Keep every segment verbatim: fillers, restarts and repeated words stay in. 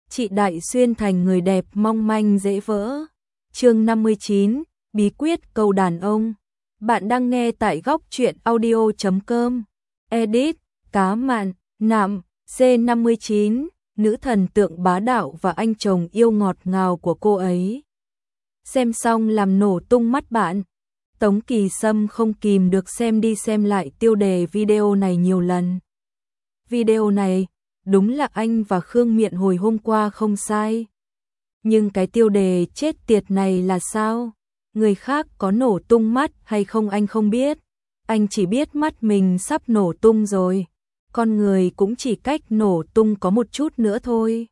chị Đại Xuyên thành người đẹp mong manh dễ vỡ. Chương năm mươi chín, bí quyết câu đàn ông. Bạn đang nghe tại góc truyện audio chấm com. Edit, Cá Mặn, Nạm, C năm mươi chín, nữ thần tượng bá đạo và anh chồng yêu ngọt ngào của cô ấy. Xem xong làm nổ tung mắt bạn. Tống Kỳ Sâm không kìm được xem đi xem lại tiêu đề video này nhiều lần. Video này, đúng là anh và Khương Miện hồi hôm qua không sai. Nhưng cái tiêu đề chết tiệt này là sao? Người khác có nổ tung mắt hay không anh không biết. Anh chỉ biết mắt mình sắp nổ tung rồi. Con người cũng chỉ cách nổ tung có một chút nữa thôi.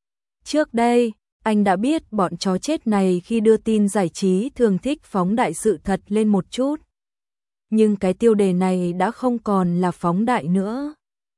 Trước đây, anh đã biết bọn chó chết này khi đưa tin giải trí thường thích phóng đại sự thật lên một chút. Nhưng cái tiêu đề này đã không còn là phóng đại nữa,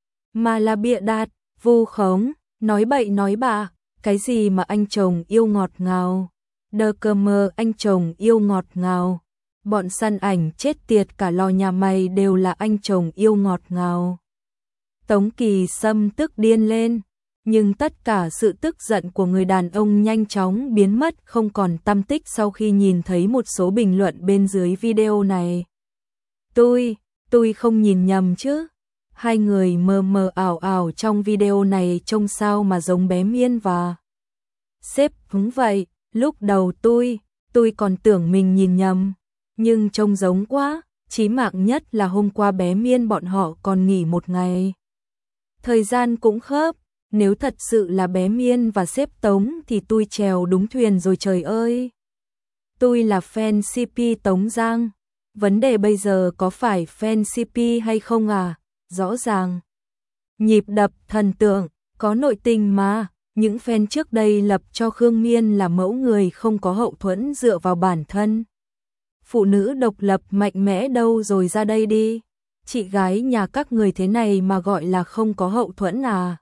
mà là bịa đặt, vu khống, nói bậy nói bạ. Cái gì mà anh chồng yêu ngọt ngào, đờ cơ mơ anh chồng yêu ngọt ngào. Bọn săn ảnh chết tiệt cả lò nhà mày đều là anh chồng yêu ngọt ngào. Tống Kỳ Sâm tức điên lên, nhưng tất cả sự tức giận của người đàn ông nhanh chóng biến mất không còn tăm tích sau khi nhìn thấy một số bình luận bên dưới video này. Tôi, tôi không nhìn nhầm chứ? Hai người mờ mờ ảo ảo trong video này trông sao mà giống bé Miên và sếp. Đúng vậy, lúc đầu tôi, tôi còn tưởng mình nhìn nhầm, nhưng trông giống quá. Chí mạng nhất là hôm qua bé Miên bọn họ còn nghỉ một ngày. Thời gian cũng khớp, nếu thật sự là bé Miên và sếp Tống thì tôi trèo đúng thuyền rồi trời ơi. Tôi là fan xê pê Tống Giang, vấn đề bây giờ có phải fan xê pê hay không à? Rõ ràng. Nhịp đập thần tượng, có nội tình mà. Những fan trước đây lập cho Khương Miên là mẫu người không có hậu thuẫn dựa vào bản thân. Phụ nữ độc lập mạnh mẽ đâu rồi ra đây đi. Chị gái nhà các người thế này mà gọi là không có hậu thuẫn à?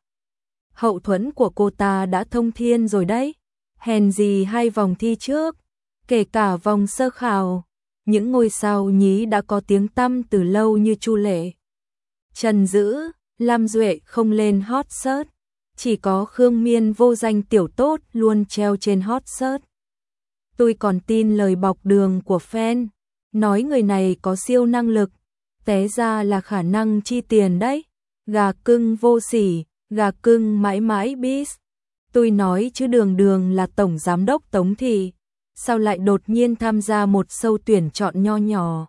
Hậu thuẫn của cô ta đã thông thiên rồi đấy. Hèn gì hai vòng thi trước, kể cả vòng sơ khảo, những ngôi sao nhí đã có tiếng tăm từ lâu như Chu Lệ, Trần Dữ, Lam Duệ không lên hot search. Chỉ có Khương Miên vô danh tiểu tốt luôn treo trên hot search. Tôi còn tin lời bọc đường của fan, nói người này có siêu năng lực, té ra là khả năng chi tiền đấy. Gà cưng vô sỉ, gà cưng mãi mãi bis. Tôi nói chứ đường đường là tổng giám đốc Tống Thị, sao lại đột nhiên tham gia một show tuyển chọn nho nhỏ?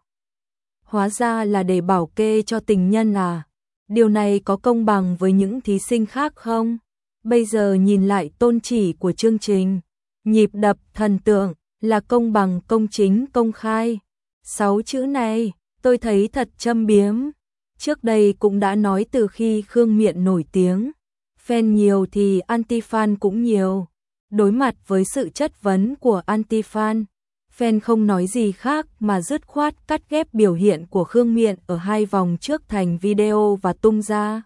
Hóa ra là để bảo kê cho tình nhân à? Điều này có công bằng với những thí sinh khác không? Bây giờ nhìn lại tôn chỉ của chương trình, nhịp đập thần tượng là công bằng, công chính, công khai. Sáu chữ này, tôi thấy thật châm biếm. Trước đây cũng đã nói từ khi Khương Miện nổi tiếng, fan nhiều thì anti-fan cũng nhiều. Đối mặt với sự chất vấn của anti-fan, fan không nói gì khác mà dứt khoát cắt ghép biểu hiện của Khương Miện ở hai vòng trước thành video và tung ra.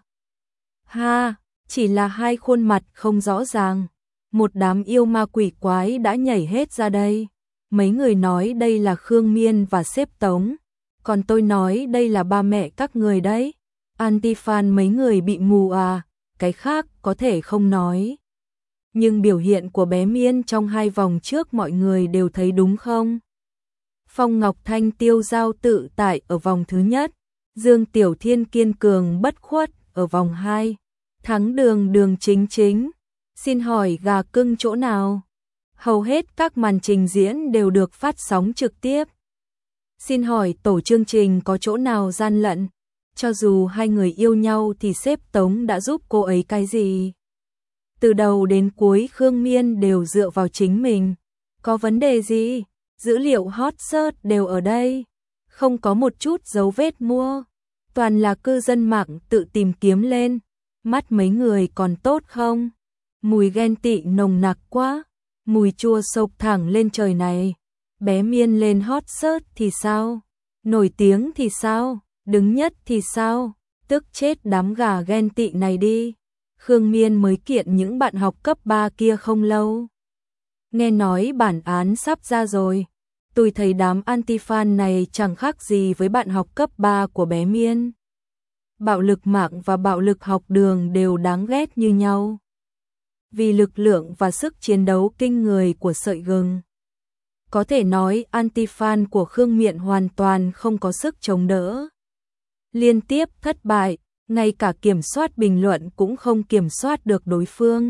Ha, chỉ là hai khuôn mặt không rõ ràng. Một đám yêu ma quỷ quái đã nhảy hết ra đây. Mấy người nói đây là Khương Miên và sếp Tống, còn tôi nói đây là ba mẹ các người đấy. Anti-fan mấy người bị mù à? Cái khác có thể không nói, nhưng biểu hiện của bé Miên trong hai vòng trước mọi người đều thấy đúng không? Phong Ngọc Thanh tiêu dao tự tại ở vòng thứ nhất, Dương Tiểu Thiên kiên cường bất khuất ở vòng hai, thắng đường đường chính chính. Xin hỏi gà cưng chỗ nào? Hầu hết các màn trình diễn đều được phát sóng trực tiếp. Xin hỏi tổ chương trình có chỗ nào gian lận? Cho dù hai người yêu nhau thì sếp Tống đã giúp cô ấy cái gì? Từ đầu đến cuối Khương Miên đều dựa vào chính mình. Có vấn đề gì? Dữ liệu hot search đều ở đây, không có một chút dấu vết mua. Toàn là cư dân mạng tự tìm kiếm lên. Mắt mấy người còn tốt không? Mùi ghen tị nồng nặc quá. Mùi chua sộc thẳng lên trời này. Bé Miên lên hot search thì sao? Nổi tiếng thì sao? Đứng nhất thì sao? Tức chết đám gà ghen tị này đi. Khương Miên mới kiện những bạn học cấp ba kia không lâu. Nghe nói bản án sắp ra rồi. Tôi thấy đám anti-fan này chẳng khác gì với bạn học cấp ba của bé Miên. Bạo lực mạng và bạo lực học đường đều đáng ghét như nhau. vì lực lượng và sức chiến đấu kinh người của sợi gừng. Có thể nói anti-fan của Khương Miện hoàn toàn không có sức chống đỡ. Liên tiếp thất bại, ngay cả kiểm soát bình luận cũng không kiểm soát được đối phương.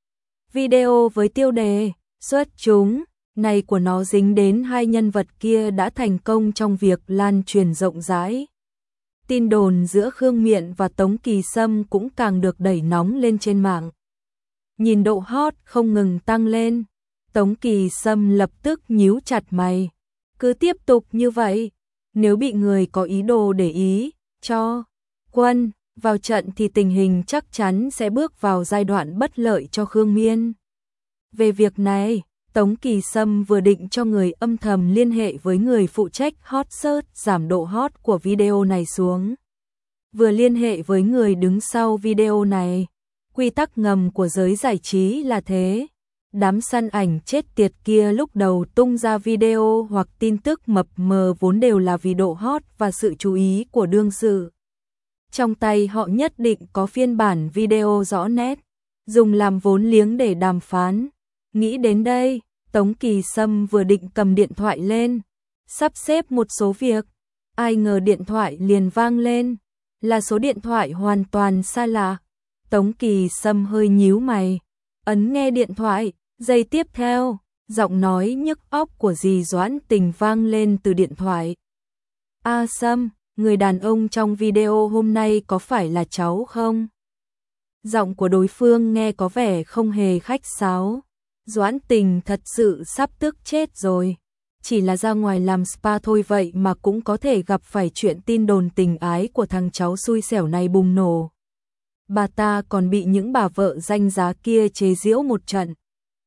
Video với tiêu đề xuất chúng này của nó dính đến hai nhân vật kia đã thành công trong việc lan truyền rộng rãi. Tin đồn giữa Khương Miện và Tống Kỳ Sâm cũng càng được đẩy nóng lên trên mạng. Nhìn độ hot không ngừng tăng lên, Tống Kỳ Sâm lập tức nhíu chặt mày. Cứ tiếp tục như vậy, nếu bị người có ý đồ để ý, cho quân vào trận thì tình hình chắc chắn sẽ bước vào giai đoạn bất lợi cho Khương Miện. Về việc này, Tống Kỳ Sâm vừa định cho người âm thầm liên hệ với người phụ trách hot search giảm độ hot của video này xuống. Vừa liên hệ với người đứng sau video này. Quy tắc ngầm của giới giải trí là thế. Đám săn ảnh chết tiệt kia lúc đầu tung ra video hoặc tin tức mập mờ vốn đều là vì độ hot và sự chú ý của đương sự. Trong tay họ nhất định có phiên bản video rõ nét, dùng làm vốn liếng để đàm phán. Nghĩ đến đây, Tống Kỳ Sâm vừa định cầm điện thoại lên, sắp xếp một số việc, ai ngờ điện thoại liền vang lên, là số điện thoại hoàn toàn xa lạ. Tống Kỳ Sâm hơi nhíu mày, ấn nghe điện thoại, giây tiếp theo, giọng nói nhức óc của dì Doãn Tình vang lên từ điện thoại. A Sâm, người đàn ông trong video hôm nay có phải là cháu không? Giọng của đối phương nghe có vẻ không hề khách sáo. Doãn Tình thật sự sắp tức chết rồi. Chỉ là ra ngoài làm spa thôi vậy mà cũng có thể gặp phải chuyện tin đồn tình ái của thằng cháu xui xẻo này bùng nổ. Bà ta còn bị những bà vợ danh giá kia chế giễu một trận.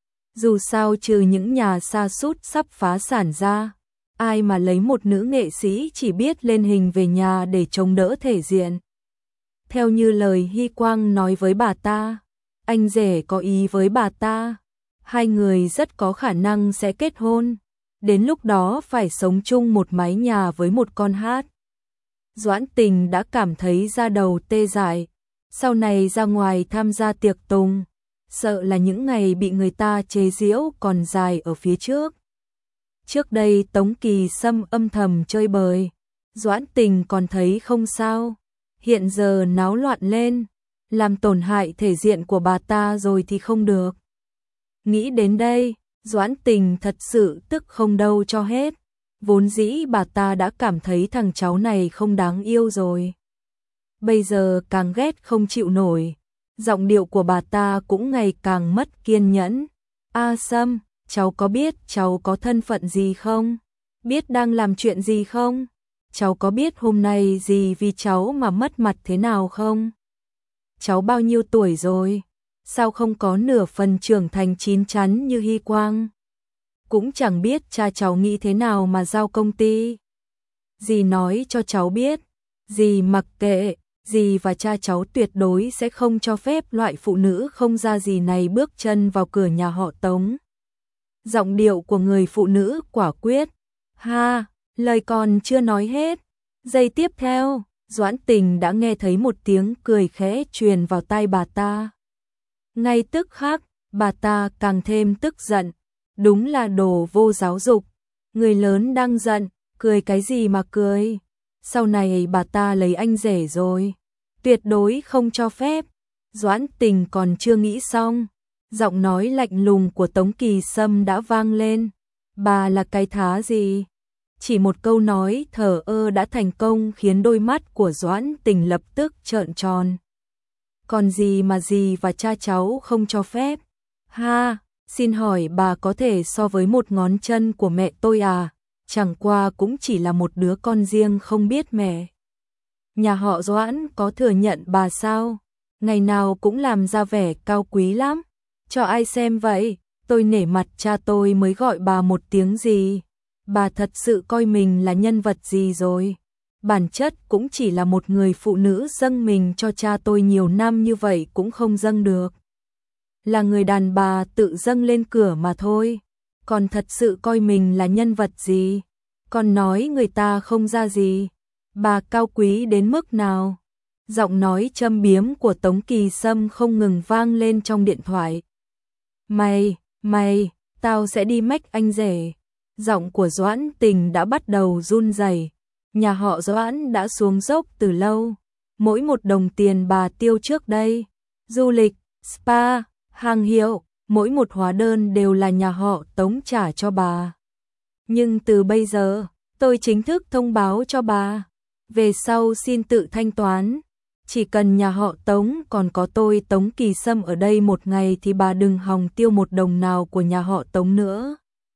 Dù sao trừ những nhà sa sút sắp phá sản ra, ai mà lấy một nữ nghệ sĩ chỉ biết lên hình về nhà để chống đỡ thể diện. Theo như lời Hy Quang nói với bà ta, anh rể có ý với bà ta. Hai người rất có khả năng sẽ kết hôn, đến lúc đó phải sống chung một mái nhà với một con hát. Doãn Tình đã cảm thấy da đầu tê dại, sau này ra ngoài tham gia tiệc tùng, sợ là những ngày bị người ta chế giễu còn dài ở phía trước. Trước đây Tống Kỳ Sâm âm thầm chơi bời, Doãn Tình còn thấy không sao, hiện giờ náo loạn lên, làm tổn hại thể diện của bà ta rồi thì không được. Nghĩ đến đây, Doãn Tình thật sự tức không đâu cho hết. Vốn dĩ bà ta đã cảm thấy thằng cháu này không đáng yêu rồi. Bây giờ càng ghét không chịu nổi. Giọng điệu của bà ta cũng ngày càng mất kiên nhẫn. A Sâm, cháu có biết cháu có thân phận gì không? Biết đang làm chuyện gì không? Cháu có biết hôm nay gì vì cháu mà mất mặt thế nào không? Cháu bao nhiêu tuổi rồi? Sao không có nửa phần trưởng thành chín chắn như Hy Quang? Cũng chẳng biết cha cháu nghĩ thế nào mà giao công ty. Dì nói cho cháu biết, dì mặc kệ, dì và cha cháu tuyệt đối sẽ không cho phép loại phụ nữ không ra gì này bước chân vào cửa nhà họ Tống. Giọng điệu của người phụ nữ quả quyết. Ha, lời còn chưa nói hết. Giây tiếp theo, Doãn Tình đã nghe thấy một tiếng cười khẽ truyền vào tai bà ta. Ngay tức khắc, bà ta càng thêm tức giận. Đúng là đồ vô giáo dục. Người lớn đang giận, cười cái gì mà cười. Sau này bà ta lấy anh rể rồi. Tuyệt đối không cho phép. Doãn Tình còn chưa nghĩ xong. Giọng nói lạnh lùng của Tống Kỳ Sâm đã vang lên. Bà là cái thá gì? Chỉ một câu nói thờ ơ đã thành công khiến đôi mắt của Doãn Tình lập tức trợn tròn. Còn gì mà dì và cha cháu không cho phép? Ha, xin hỏi bà có thể so với một ngón chân của mẹ tôi à? Chẳng qua cũng chỉ là một đứa con riêng không biết mẹ. Nhà họ Doãn có thừa nhận bà sao? Ngày nào cũng làm ra vẻ cao quý lắm. Cho ai xem vậy? Tôi nể mặt cha tôi mới gọi bà một tiếng gì. Bà thật sự coi mình là nhân vật gì rồi? Bản chất cũng chỉ là một người phụ nữ dâng mình cho cha tôi nhiều năm như vậy cũng không dâng được. Là người đàn bà tự dâng lên cửa mà thôi. Còn thật sự coi mình là nhân vật gì? Còn nói người ta không ra gì. Bà cao quý đến mức nào? Giọng nói châm biếm của Tống Kỳ Sâm không ngừng vang lên trong điện thoại. Mày, mày, tao sẽ đi mách anh rể. Giọng của Doãn Tình đã bắt đầu run rẩy. Nhà họ Doãn đã xuống dốc từ lâu. Mỗi một đồng tiền bà tiêu trước đây, du lịch, spa, hàng hiệu, mỗi một hóa đơn đều là nhà họ Tống trả cho bà. Nhưng từ bây giờ, tôi chính thức thông báo cho bà. Về sau xin tự thanh toán. Chỉ cần nhà họ Tống còn có tôi Tống Kỳ Sâm ở đây một ngày thì bà đừng hòng tiêu một đồng nào của nhà họ Tống nữa.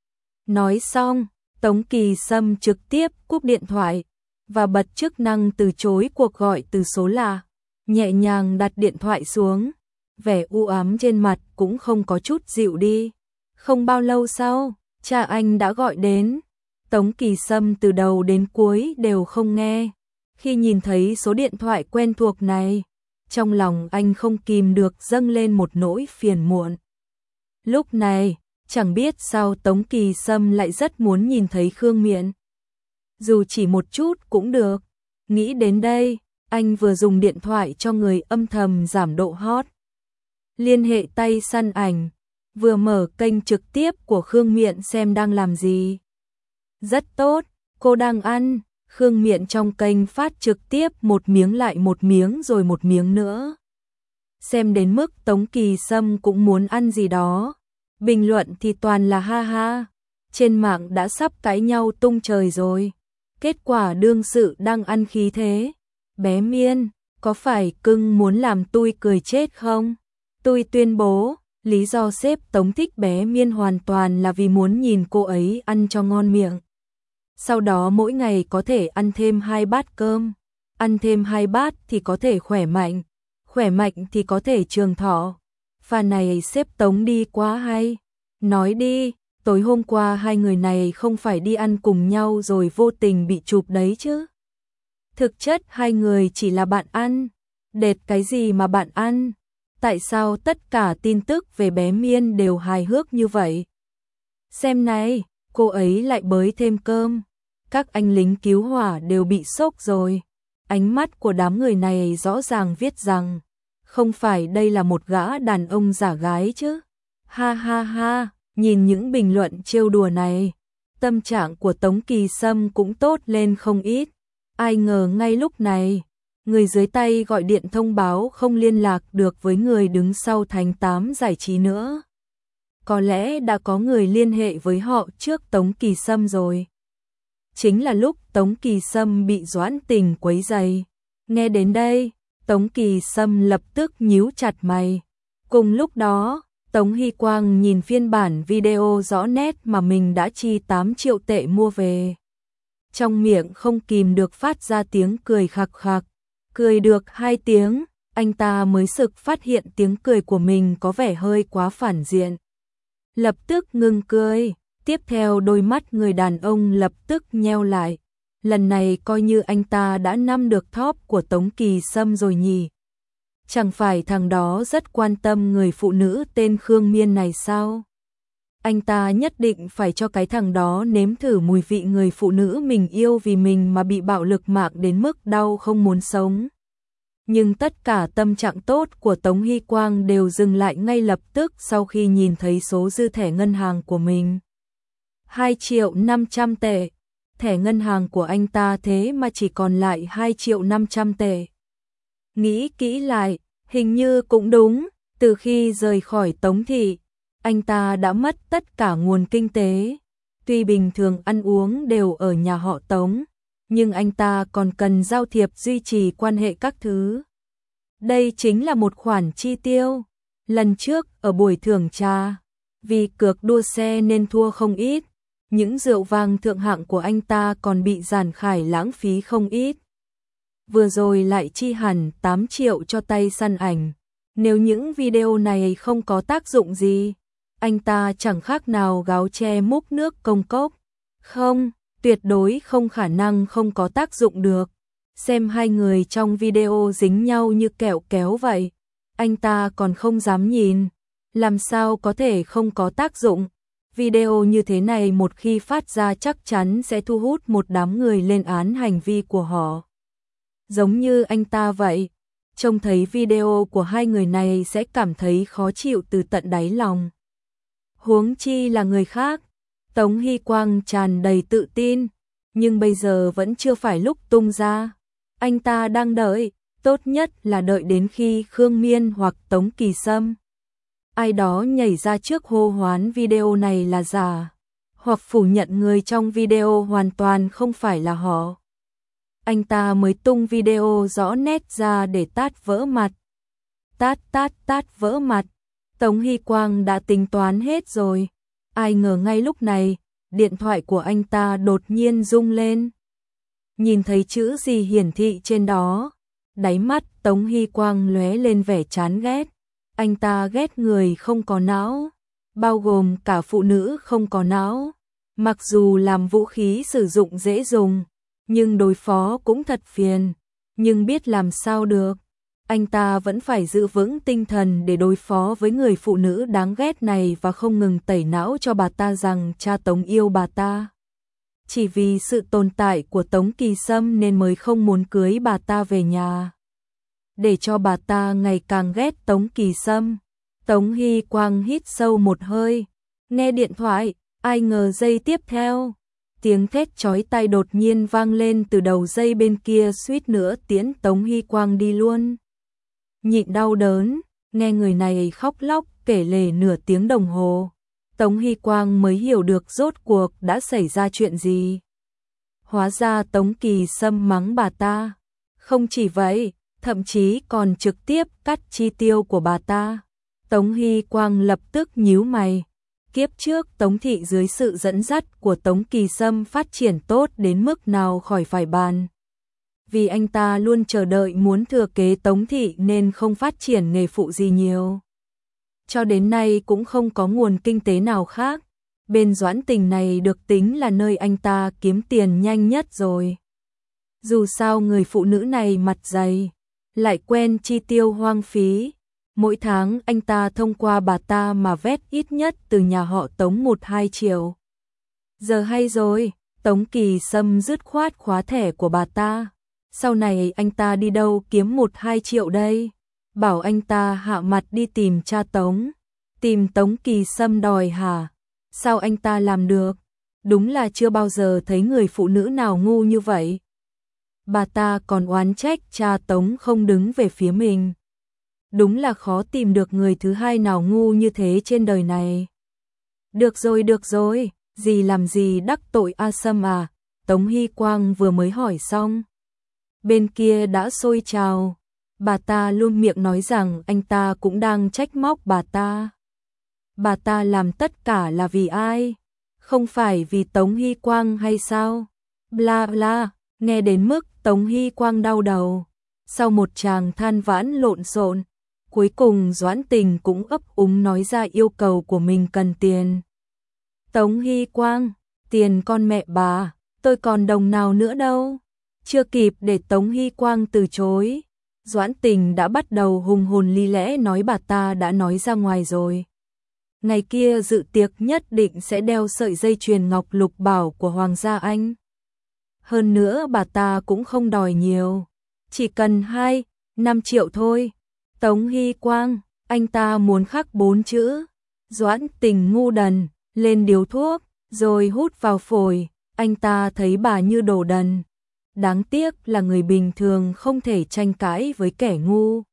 Nói xong, Tống Kỳ Sâm trực tiếp cúp điện thoại và bật chức năng từ chối cuộc gọi từ số lạ, nhẹ nhàng đặt điện thoại xuống, vẻ u ám trên mặt cũng không có chút dịu đi. Không bao lâu sau, cha anh đã gọi đến. Tống Kỳ Sâm từ đầu đến cuối đều không nghe. Khi nhìn thấy số điện thoại quen thuộc này, trong lòng anh không kìm được dâng lên một nỗi phiền muộn. Lúc này, chẳng biết sao Tống Kỳ Sâm lại rất muốn nhìn thấy Khương Miện. Dù chỉ một chút cũng được. Nghĩ đến đây, anh vừa dùng điện thoại cho người âm thầm giảm độ hot. Liên hệ tay săn ảnh, vừa mở kênh trực tiếp của Khương Miện xem đang làm gì. Rất tốt, cô đang ăn. Khương Miện trong kênh phát trực tiếp một miếng lại một miếng rồi một miếng nữa. Xem đến mức Tống Kỳ Sâm cũng muốn ăn gì đó. Bình luận thì toàn là ha ha. Trên mạng đã sắp cãi nhau tung trời rồi. Kết quả đương sự đang ăn khí thế. Bé Miên, có phải cưng muốn làm tui cười chết không? Tui tuyên bố, lý do sếp Tống thích bé Miên hoàn toàn là vì muốn nhìn cô ấy ăn cho ngon miệng. Sau đó mỗi ngày có thể ăn thêm hai bát cơm. Ăn thêm hai bát thì có thể khỏe mạnh. Khỏe mạnh thì có thể trường thọ. Pha này sếp Tống đi quá hay. Nói đi, tối hôm qua hai người này không phải đi ăn cùng nhau rồi vô tình bị chụp đấy chứ. Thực chất hai người chỉ là bạn ăn. Đệt cái gì mà bạn ăn? Tại sao tất cả tin tức về bé Miên đều hài hước như vậy? Xem này, cô ấy lại bới thêm cơm. Các anh lính cứu hỏa đều bị sốc rồi. Ánh mắt của đám người này rõ ràng viết rằng, không phải đây là một gã đàn ông giả gái chứ. Ha ha ha, nhìn những bình luận trêu đùa này, tâm trạng của Tống Kỳ Sâm cũng tốt lên không ít. Ai ngờ ngay lúc này, người dưới tay gọi điện thông báo không liên lạc được với người đứng sau Thánh Tám Giải Trí nữa. Có lẽ đã có người liên hệ với họ trước Tống Kỳ Sâm rồi. Chính là lúc Tống Kỳ Sâm bị Doãn Tình quấy rầy. Nghe đến đây, Tống Kỳ Sâm lập tức nhíu chặt mày. Cùng lúc đó, Tống Hy Quang nhìn phiên bản video rõ nét mà mình đã chi tám triệu tệ mua về. Trong miệng không kìm được phát ra tiếng cười khạc khạc. Cười được hai tiếng, anh ta mới sực phát hiện tiếng cười của mình có vẻ hơi quá phản diện. Lập tức ngừng cười, tiếp theo đôi mắt người đàn ông lập tức nheo lại. Lần này coi như anh ta đã nắm được top của Tống Kỳ Sâm rồi nhỉ. Chẳng phải thằng đó rất quan tâm người phụ nữ tên Khương Miên này sao? Anh ta nhất định phải cho cái thằng đó nếm thử mùi vị người phụ nữ mình yêu vì mình mà bị bạo lực mạng đến mức đau không muốn sống. Nhưng tất cả tâm trạng tốt của Tống Hy Quang đều dừng lại ngay lập tức sau khi nhìn thấy số dư thẻ ngân hàng của mình. hai triệu năm trăm tệ. Thẻ ngân hàng của anh ta thế mà chỉ còn lại hai triệu năm trăm tệ. Nghĩ kỹ lại, hình như cũng đúng, từ khi rời khỏi Tống thị, anh ta đã mất tất cả nguồn kinh tế. Tuy bình thường ăn uống đều ở nhà họ Tống, nhưng anh ta còn cần giao thiệp duy trì quan hệ các thứ. Đây chính là một khoản chi tiêu. Lần trước ở buổi thưởng trà, vì cược đua xe nên thua không ít, những rượu vang thượng hạng của anh ta còn bị Giản Khải lãng phí không ít. Vừa rồi lại chi hẳn tám triệu cho tay săn ảnh. Nếu những video này không có tác dụng gì, anh ta chẳng khác nào gáo tre múc nước công cốc. Không, tuyệt đối không khả năng không có tác dụng được. Xem hai người trong video dính nhau như kẹo kéo vậy, anh ta còn không dám nhìn. Làm sao có thể không có tác dụng? Video như thế này một khi phát ra chắc chắn sẽ thu hút một đám người lên án hành vi của họ. Giống như anh ta vậy, trông thấy video của hai người này sẽ cảm thấy khó chịu từ tận đáy lòng. Huống chi là người khác. Tống Hy Quang tràn đầy tự tin, nhưng bây giờ vẫn chưa phải lúc tung ra. Anh ta đang đợi, tốt nhất là đợi đến khi Khương Miên hoặc Tống Kỳ Sâm ai đó nhảy ra trước hô hoán video này là giả, hoặc phủ nhận người trong video hoàn toàn không phải là họ. Anh ta mới tung video rõ nét ra để tát vỡ mặt. Tát tát tát vỡ mặt. Tống Hy Quang đã tính toán hết rồi. Ai ngờ ngay lúc này, điện thoại của anh ta đột nhiên rung lên. Nhìn thấy chữ gì hiển thị trên đó, đáy mắt Tống Hy Quang lóe lên vẻ chán ghét. Anh ta ghét người không có não, bao gồm cả phụ nữ không có não. Mặc dù làm vũ khí sử dụng dễ dùng, nhưng đối phó cũng thật phiền. Nhưng biết làm sao được, anh ta vẫn phải giữ vững tinh thần để đối phó với người phụ nữ đáng ghét này và không ngừng tẩy não cho bà ta rằng cha Tống yêu bà ta. Chỉ vì sự tồn tại của Tống Kỳ Sâm nên mới không muốn cưới bà ta về nhà, để cho bà ta ngày càng ghét Tống Kỳ Sâm. Tống Hy Quang hít sâu một hơi, nghe điện thoại, ai ngờ giây tiếp theo, tiếng thét chói tai đột nhiên vang lên từ đầu dây bên kia, suýt nữa tiễn Tống Hy Quang đi luôn. Nhịn đau đớn, nghe người này khóc lóc kể lể nửa tiếng đồng hồ, Tống Hy Quang mới hiểu được rốt cuộc đã xảy ra chuyện gì. Hóa ra Tống Kỳ Sâm mắng bà ta. Không chỉ vậy, thậm chí còn trực tiếp cắt chi tiêu của bà ta. Tống Hy Quang lập tức nhíu mày. Kiếp trước Tống thị dưới sự dẫn dắt của Tống Kỳ Sâm phát triển tốt đến mức nào khỏi phải bàn. Vì anh ta luôn chờ đợi muốn thừa kế Tống thị nên không phát triển nghề phụ gì nhiều. Cho đến nay cũng không có nguồn kinh tế nào khác. Bên Doãn Tình này được tính là nơi anh ta kiếm tiền nhanh nhất rồi. Dù sao người phụ nữ này mặt dày, lại quen chi tiêu hoang phí. Mỗi tháng anh ta thông qua bà ta mà vét ít nhất từ nhà họ Tống một hai triệu. Giờ hay rồi, Tống Kỳ Sâm dứt khoát khóa thẻ của bà ta. Sau này anh ta đi đâu kiếm một hai triệu đây? Bảo anh ta hạ mặt đi tìm cha Tống. Tìm Tống Kỳ Sâm đòi hả? Sao anh ta làm được? Đúng là chưa bao giờ thấy người phụ nữ nào ngu như vậy. Bà ta còn oán trách cha Tống không đứng về phía mình. Đúng là khó tìm được người thứ hai nào ngu như thế trên đời này. Được rồi, được rồi, dì làm gì đắc tội A Sâm à? Tống Hy Quang vừa mới hỏi xong. Bên kia đã sôi trào. Bà ta luôn miệng nói rằng anh ta cũng đang trách móc bà ta. Bà ta làm tất cả là vì ai? Không phải vì Tống Hy Quang hay sao? Bla bla, nghe đến mức Tống Hy Quang đau đầu. Sau một tràng than vãn lộn xộn, cuối cùng Doãn Tình cũng ấp úng nói ra yêu cầu của mình cần tiền. Tống Hy Quang, tiền con mẹ bà, tôi còn đồng nào nữa đâu. Chưa kịp để Tống Hy Quang từ chối, Doãn Tình đã bắt đầu hùng hồn lý lẽ nói bà ta đã nói ra ngoài rồi. Ngày kia dự tiệc nhất định sẽ đeo sợi dây chuyền ngọc lục bảo của Hoàng gia Anh. Hơn nữa bà ta cũng không đòi nhiều, chỉ cần hai, năm triệu thôi. Tống Hy Quang, anh ta muốn khắc bốn chữ. Doãn Tình ngu đần, lên điếu thuốc, rồi hút vào phổi. Anh ta thấy bà như đồ đần. Đáng tiếc là người bình thường không thể tranh cãi với kẻ ngu.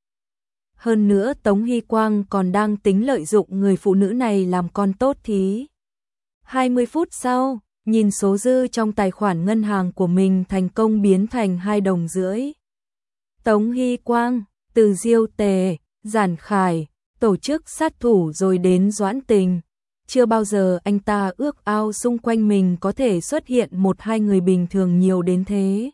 Hơn nữa Tống Hy Quang còn đang tính lợi dụng người phụ nữ này làm con tốt thí. hai mươi phút sau, nhìn số dư trong tài khoản ngân hàng của mình thành công biến thành hai đồng rưỡi. Tống Hy Quang, từ Diêu Tề, Giản Khải, tổ chức sát thủ rồi đến Doãn Tình. Chưa bao giờ anh ta ước ao xung quanh mình có thể xuất hiện một hai người bình thường nhiều đến thế.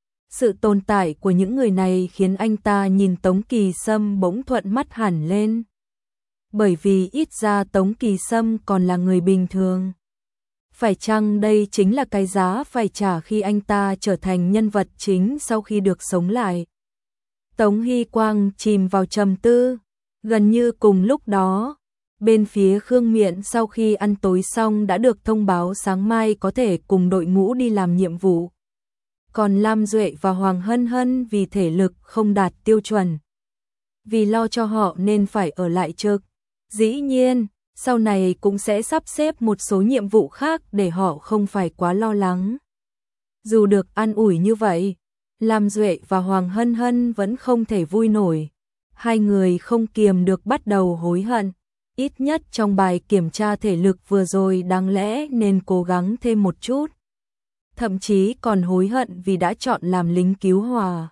Sự tồn tại của những người này khiến anh ta nhìn Tống Kỳ Sâm bỗng thuận mắt hẳn lên. Bởi vì ít ra Tống Kỳ Sâm còn là người bình thường. Phải chăng đây chính là cái giá phải trả khi anh ta trở thành nhân vật chính sau khi được sống lại? Tống Hy Quang chìm vào trầm tư. Gần như cùng lúc đó, bên phía Khương Miện sau khi ăn tối xong đã được thông báo sáng mai có thể cùng đội ngũ đi làm nhiệm vụ. Còn Lam Duệ và Hoàng Hân Hân vì thể lực không đạt tiêu chuẩn, vì lo cho họ nên phải ở lại trực. Dĩ nhiên, sau này cũng sẽ sắp xếp một số nhiệm vụ khác để họ không phải quá lo lắng. Dù được an ủi như vậy, Lam Duệ và Hoàng Hân Hân vẫn không thể vui nổi. Hai người không kiềm được bắt đầu hối hận. Ít nhất trong bài kiểm tra thể lực vừa rồi đáng lẽ nên cố gắng thêm một chút. Thậm chí còn hối hận vì đã chọn làm lính cứu hỏa.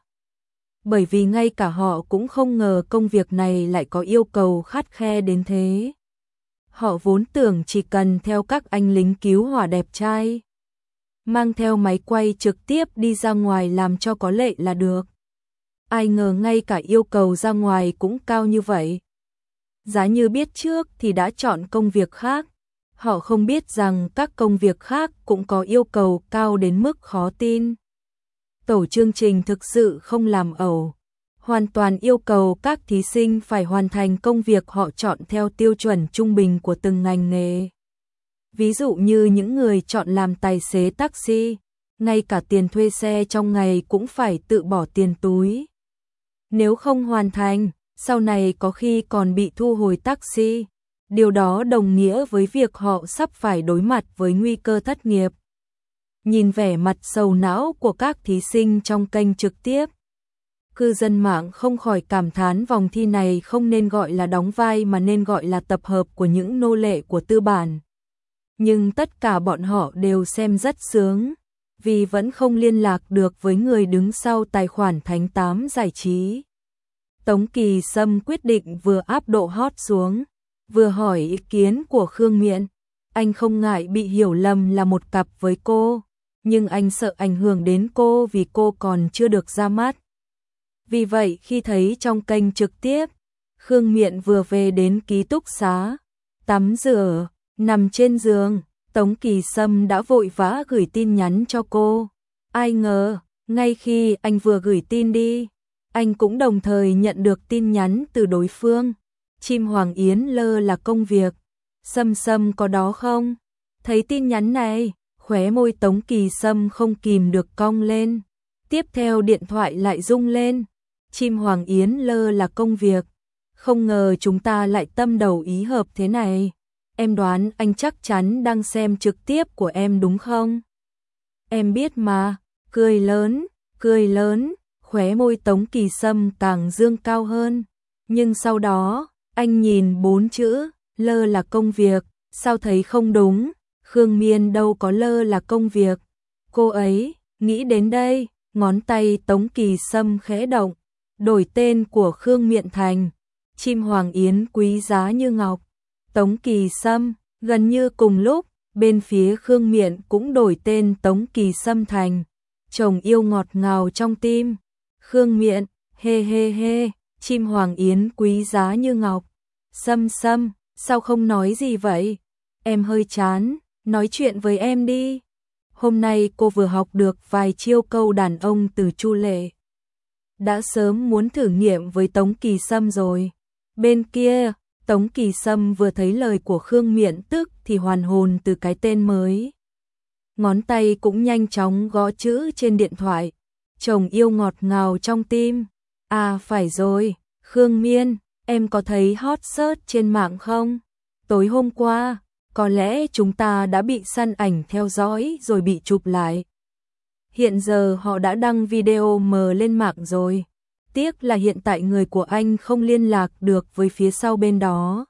Bởi vì ngay cả họ cũng không ngờ công việc này lại có yêu cầu khắt khe đến thế. Họ vốn tưởng chỉ cần theo các anh lính cứu hỏa đẹp trai, mang theo máy quay trực tiếp đi ra ngoài làm cho có lệ là được. Ai ngờ ngay cả yêu cầu ra ngoài cũng cao như vậy. Giá như biết trước thì đã chọn công việc khác. Họ không biết rằng các công việc khác cũng có yêu cầu cao đến mức khó tin. Tổ chương trình thực sự không làm ẩu, hoàn toàn yêu cầu các thí sinh phải hoàn thành công việc họ chọn theo tiêu chuẩn trung bình của từng ngành nghề. Ví dụ như những người chọn làm tài xế taxi, ngay cả tiền thuê xe trong ngày cũng phải tự bỏ tiền túi. Nếu không hoàn thành, sau này có khi còn bị thu hồi taxi. Điều đó đồng nghĩa với việc họ sắp phải đối mặt với nguy cơ thất nghiệp. Nhìn vẻ mặt sầu não của các thí sinh trong kênh trực tiếp, cư dân mạng không khỏi cảm thán vòng thi này không nên gọi là đóng vai mà nên gọi là tập hợp của những nô lệ của tư bản. Nhưng tất cả bọn họ đều xem rất sướng, vì vẫn không liên lạc được với người đứng sau tài khoản Thánh Tám Giải trí. Tống Kỳ Sâm quyết định vừa áp độ hot xuống, vừa hỏi ý kiến của Khương Miện. Anh không ngại bị hiểu lầm là một cặp với cô, nhưng anh sợ ảnh hưởng đến cô vì cô còn chưa được ra mắt. Vì vậy khi thấy trong kênh trực tiếp, Khương Miện vừa về đến ký túc xá, tắm rửa, nằm trên giường, Tống Kỳ Sâm đã vội vã gửi tin nhắn cho cô. Ai ngờ, ngay khi anh vừa gửi tin đi, anh cũng đồng thời nhận được tin nhắn từ đối phương. Chim Hoàng Yến lơ là công việc. Sâm Sâm có đó không? Thấy tin nhắn này, khóe môi Tống Kỳ Sâm không kìm được cong lên. Tiếp theo điện thoại lại rung lên. Chim Hoàng Yến lơ là công việc. Không ngờ chúng ta lại tâm đầu ý hợp thế này. Em đoán anh chắc chắn đang xem trực tiếp của em đúng không? Em biết mà. Cười lớn, cười lớn. Khóe môi Tống Kỳ Sâm càng dương cao hơn. Nhưng sau đó, anh nhìn bốn chữ, lơ là công việc, sao thấy không đúng, Khương Miên đâu có lơ là công việc. Cô ấy, nghĩ đến đây, ngón tay Tống Kỳ Sâm khẽ động, đổi tên của Khương Miện thành Chim Hoàng Yến quý giá như ngọc. Tống Kỳ Sâm, gần như cùng lúc, bên phía Khương Miện cũng đổi tên Tống Kỳ Sâm thành chồng yêu ngọt ngào trong tim. Khương Miện, hê hê hê, Chim Hoàng Yến quý giá như ngọc. Sâm Sâm, sao không nói gì vậy? Em hơi chán, nói chuyện với em đi. Hôm nay cô vừa học được vài chiêu câu đàn ông từ Chu Lệ. Đã sớm muốn thử nghiệm với Tống Kỳ Sâm rồi. Bên kia, Tống Kỳ Sâm vừa thấy lời của Khương Miện tức thì hoàn hồn từ cái tên mới. Ngón tay cũng nhanh chóng gõ chữ trên điện thoại. Chồng yêu ngọt ngào trong tim. À phải rồi, Khương Miên, em có thấy hot search trên mạng không? Tối hôm qua, có lẽ chúng ta đã bị săn ảnh theo dõi rồi bị chụp lại. Hiện giờ họ đã đăng video mờ lên mạng rồi. Tiếc là hiện tại người của anh không liên lạc được với phía sau bên đó.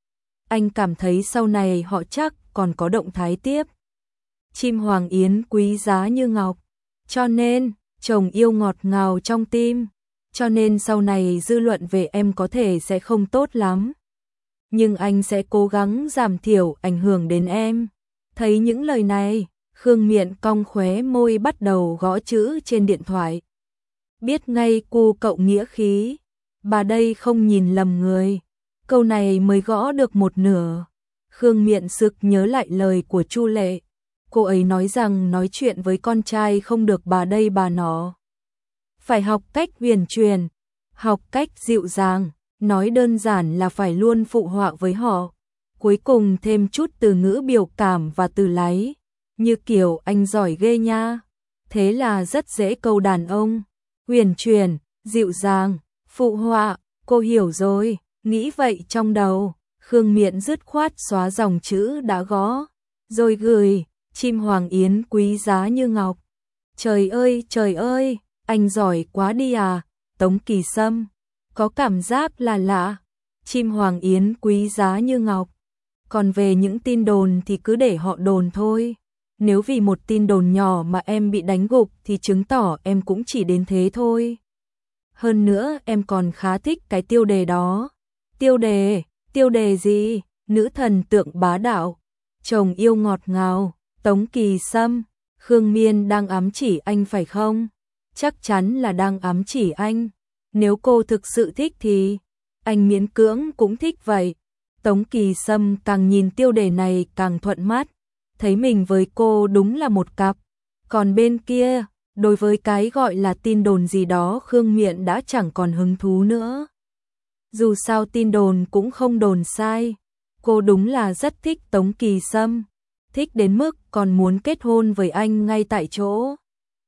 Anh cảm thấy sau này họ chắc còn có động thái tiếp. Chim Hoàng Yến quý giá như ngọc. Cho nên, chồng yêu ngọt ngào trong tim. Cho nên sau này dư luận về em có thể sẽ không tốt lắm. Nhưng anh sẽ cố gắng giảm thiểu ảnh hưởng đến em. Thấy những lời này, Khương Miện cong khóe môi bắt đầu gõ chữ trên điện thoại. Biết ngay cu cậu nghĩa khí. Bà đây không nhìn lầm người. Câu này mới gõ được một nửa. Khương Miện sực nhớ lại lời của Chu Lệ. Cô ấy nói rằng nói chuyện với con trai không được bà đây bà nọ. Phải học cách huyền truyền, học cách dịu dàng, nói đơn giản là phải luôn phụ họa với họ. Cuối cùng thêm chút từ ngữ biểu cảm và từ láy, như kiểu anh giỏi ghê nha. Thế là rất dễ câu đàn ông. Huyền truyền, dịu dàng, phụ họa, cô hiểu rồi, nghĩ vậy trong đầu. Khương Miện dứt khoát xóa dòng chữ đã gõ, rồi gửi, chim hoàng yến quý giá như ngọc. Trời ơi, trời ơi, anh giỏi quá đi à, Tống Kỳ Sâm, có cảm giác là lạ, chim hoàng yến quý giá như ngọc. Còn về những tin đồn thì cứ để họ đồn thôi. Nếu vì một tin đồn nhỏ mà em bị đánh gục thì chứng tỏ em cũng chỉ đến thế thôi. Hơn nữa em còn khá thích cái tiêu đề đó. Tiêu đề, tiêu đề gì? Nữ thần tượng bá đạo, chồng yêu ngọt ngào, Tống Kỳ Sâm, Khương Miên đang ám chỉ anh phải không? Chắc chắn là đang ám chỉ anh. Nếu cô thực sự thích thì anh miễn cưỡng cũng thích vậy. Tống Kỳ Sâm càng nhìn tiêu đề này càng thuận mắt, thấy mình với cô đúng là một cặp. Còn bên kia, đối với cái gọi là tin đồn gì đó Khương Miện đã chẳng còn hứng thú nữa. Dù sao tin đồn cũng không đồn sai, cô đúng là rất thích Tống Kỳ Sâm, thích đến mức còn muốn kết hôn với anh ngay tại chỗ.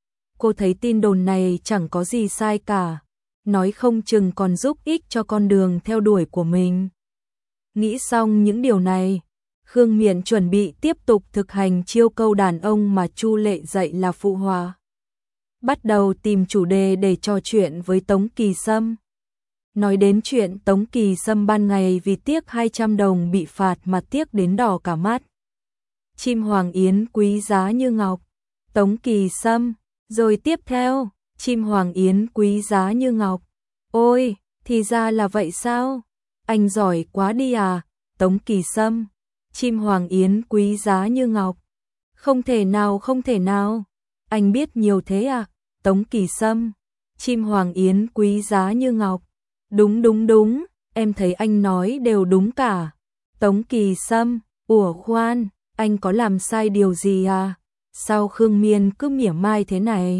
Cô thấy tin đồn này chẳng có gì sai cả, nói không chừng còn giúp ích cho con đường theo đuổi của mình. Nghĩ xong những điều này, Khương Miện chuẩn bị tiếp tục thực hành chiêu câu đàn ông mà Chu Lệ dạy là phụ họa. Bắt đầu tìm chủ đề để trò chuyện với Tống Kỳ Sâm. Nói đến chuyện Tống Kỳ Sâm ban ngày vì tiếc hai trăm đồng bị phạt mà tiếc đến đỏ cả mắt. Chim hoàng yến quý giá như ngọc, Tống Kỳ Sâm, rồi tiếp theo, chim hoàng yến quý giá như ngọc. Ôi, thì ra là vậy sao? Anh giỏi quá đi à, Tống Kỳ Sâm, chim hoàng yến quý giá như ngọc. Không thể nào, không thể nào, anh biết nhiều thế à, Tống Kỳ Sâm, chim hoàng yến quý giá như ngọc. Đúng đúng đúng, em thấy anh nói đều đúng cả. Tống Kỳ Sâm, ủa khoan, anh có làm sai điều gì à? Sao Khương Miên cứ mỉa mai thế này?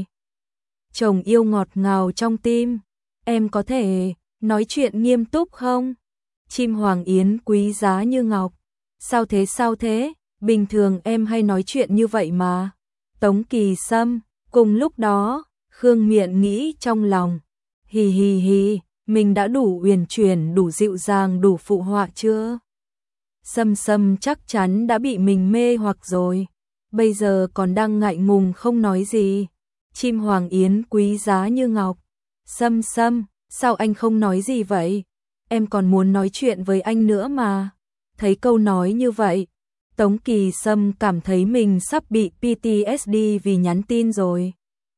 Chồng yêu ngọt ngào trong tim, em có thể nói chuyện nghiêm túc không? Chim hoàng yến quý giá như ngọc. Sao thế sao thế? Bình thường em hay nói chuyện như vậy mà. Tống Kỳ Sâm, cùng lúc đó, Khương Miện nghĩ trong lòng. Hì hì hì, mình đã đủ uyển chuyển, đủ dịu dàng, đủ phụ họa chưa? Sâm Sâm chắc chắn đã bị mình mê hoặc rồi. Bây giờ còn đang ngại ngùng không nói gì. Chim hoàng yến quý giá như ngọc. Sâm Sâm, sao anh không nói gì vậy? Em còn muốn nói chuyện với anh nữa mà. Thấy câu nói như vậy, Tống Kỳ Sâm cảm thấy mình sắp bị pê tê ét đê vì nhắn tin rồi.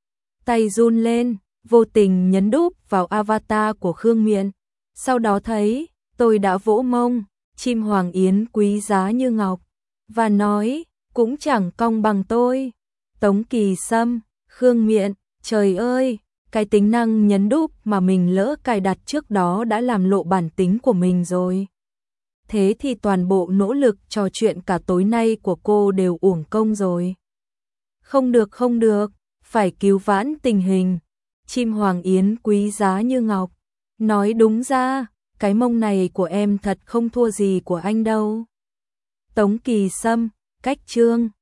Tay run lên, vô tình nhấn đúp vào avatar của Khương Miện. Sau đó thấy, tôi đã vỗ mông, chim hoàng yến quý giá như ngọc. Và nói, cũng chẳng cong bằng tôi. Tống Kỳ Sâm, Khương Miện, trời ơi, cái tính năng nhấn đúp mà mình lỡ cài đặt trước đó đã làm lộ bản tính của mình rồi. Thế thì toàn bộ nỗ lực trò chuyện cả tối nay của cô đều uổng công rồi. Không được không được, phải cứu vãn tình hình. Chim hoàng yến quý giá như ngọc. Nói đúng ra, cái mông này của em thật không thua gì của anh đâu. Tống Kỳ Sâm, cách chương.